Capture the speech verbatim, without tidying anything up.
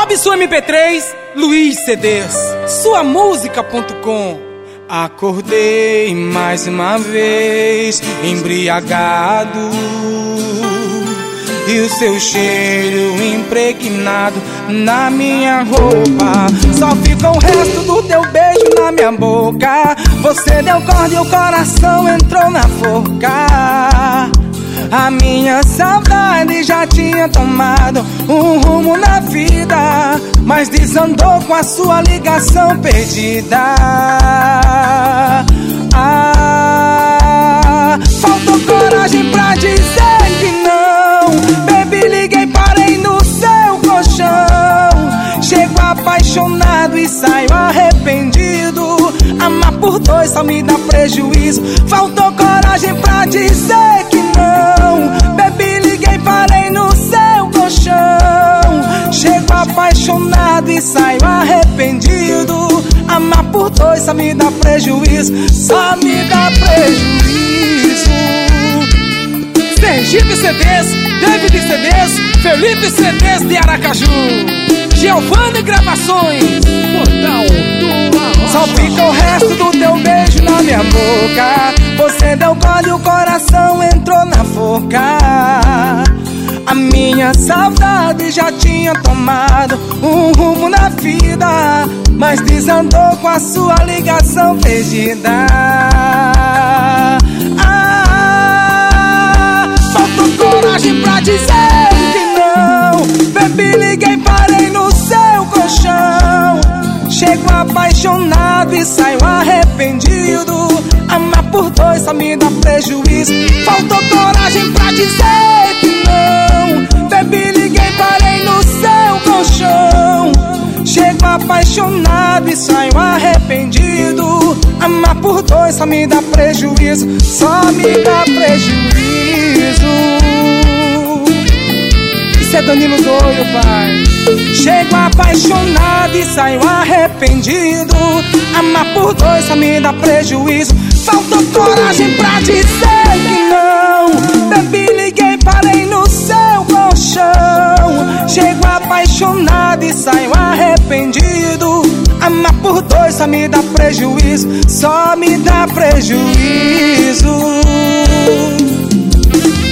Robson M P três, Luiz C Ds, sua música ponto com. Acordei mais uma vez, embriagado, e o seu cheiro impregnado na minha roupa. Só fica o resto do teu beijo na minha boca. Você deu corda e o coração entrou na forca. A minha saudade já tinha tomado um rumo na vida, mas desandou com a sua ligação perdida. Ah, faltou coragem pra dizer que não. Baby, liguei, parei no seu colchão. Chego apaixonado e saio arrependido. Amar por dois só me dá prejuízo. Faltou coragem pra dizer que não. Baby, liguei, parei no seu colchão. Chego apaixonado e saio arrependido. Amar por dois só me dá prejuízo. Só me dá prejuízo. Sergipe C Ds, David C Ds, Felipe C Ds de Aracaju, Giovanni Gravações, Portal do Arrocha. Só fica o resto do teu beijo na minha boca. Você deu gole e o coração entrou na forca. A minha saudade já tinha tomado um rumo na vida, mas desandou com a sua ligação perdida. Ah, faltou coragem pra dizer que não. Baby, liguei, parei no seu colchão. Chego apaixonado e saio arrependido. Amar por dois só me dá prejuízo. Faltou coragem pra dizer que não. Baby, liguei, parei no seu colchão. Chego apaixonado e saio arrependido. Amar por dois só me dá prejuízo. Só me dá prejuízo. Isso é Danilo Doido, pai. Chego apaixonado e saio arrependido. Amar por dois só me dá prejuízo. Faltou coragem pra dizer que não. Baby, liguei, parei no seu colchão. Chego apaixonado e saio arrependido. Amar por dois só me dá prejuízo. Só me dá prejuízo.